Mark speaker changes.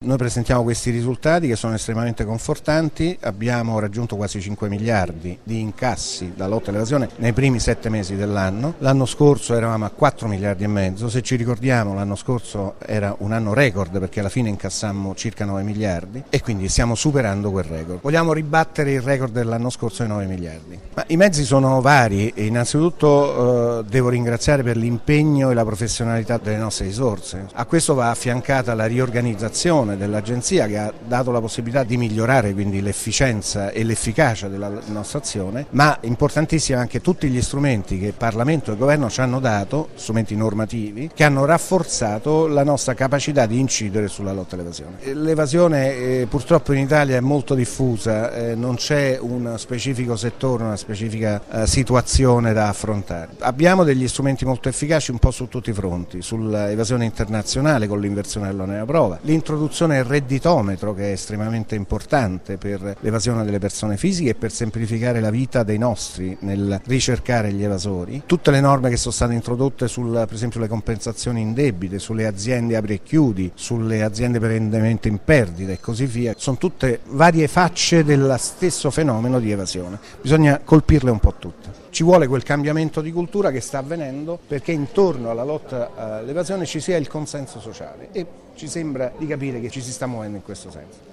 Speaker 1: Noi presentiamo questi risultati che sono estremamente confortanti, abbiamo raggiunto quasi 5 miliardi di incassi da lotta all'evasione nei primi 7 mesi dell'anno, l'anno scorso eravamo a 4 miliardi e mezzo, se ci ricordiamo l'anno scorso era un anno record perché alla fine incassammo circa 9 miliardi e quindi stiamo superando quel record. Vogliamo ribattere il record dell'anno scorso di 9 miliardi. Ma i mezzi sono vari e innanzitutto devo ringraziare per l'impegno e la professionalità delle nostre risorse. A questo va affiancata la riorganizzazione dell'agenzia che ha dato la possibilità di migliorare quindi l'efficienza e l'efficacia della nostra azione, ma importantissimi anche tutti gli strumenti che Parlamento e Governo ci hanno dato, strumenti normativi, che hanno rafforzato la nostra capacità di incidere sulla lotta all'evasione. L'evasione purtroppo in Italia è molto diffusa, non c'è un specifico settore, una specifica situazione da affrontare. Abbiamo degli strumenti molto efficaci un po' su tutti i fronti, sull'evasione internazionale con l'inversione dell'onere della prova, l'introduzione del redditometro che è estremamente importante per l'evasione delle persone fisiche e per semplificare la vita dei nostri nel ricercare gli evasori, tutte le norme che sono state introdotte per esempio le compensazioni indebite, sulle aziende apri e chiudi, sulle aziende perennemente in perdita e così via, sono tutte varie facce dello stesso fenomeno di evasione, bisogna colpirle un po' tutte. Ci vuole quel cambiamento di cultura che sta avvenendo perché intorno alla lotta all'evasione ci sia il consenso sociale e ci sembra di capire che ci si sta muovendo in questo senso.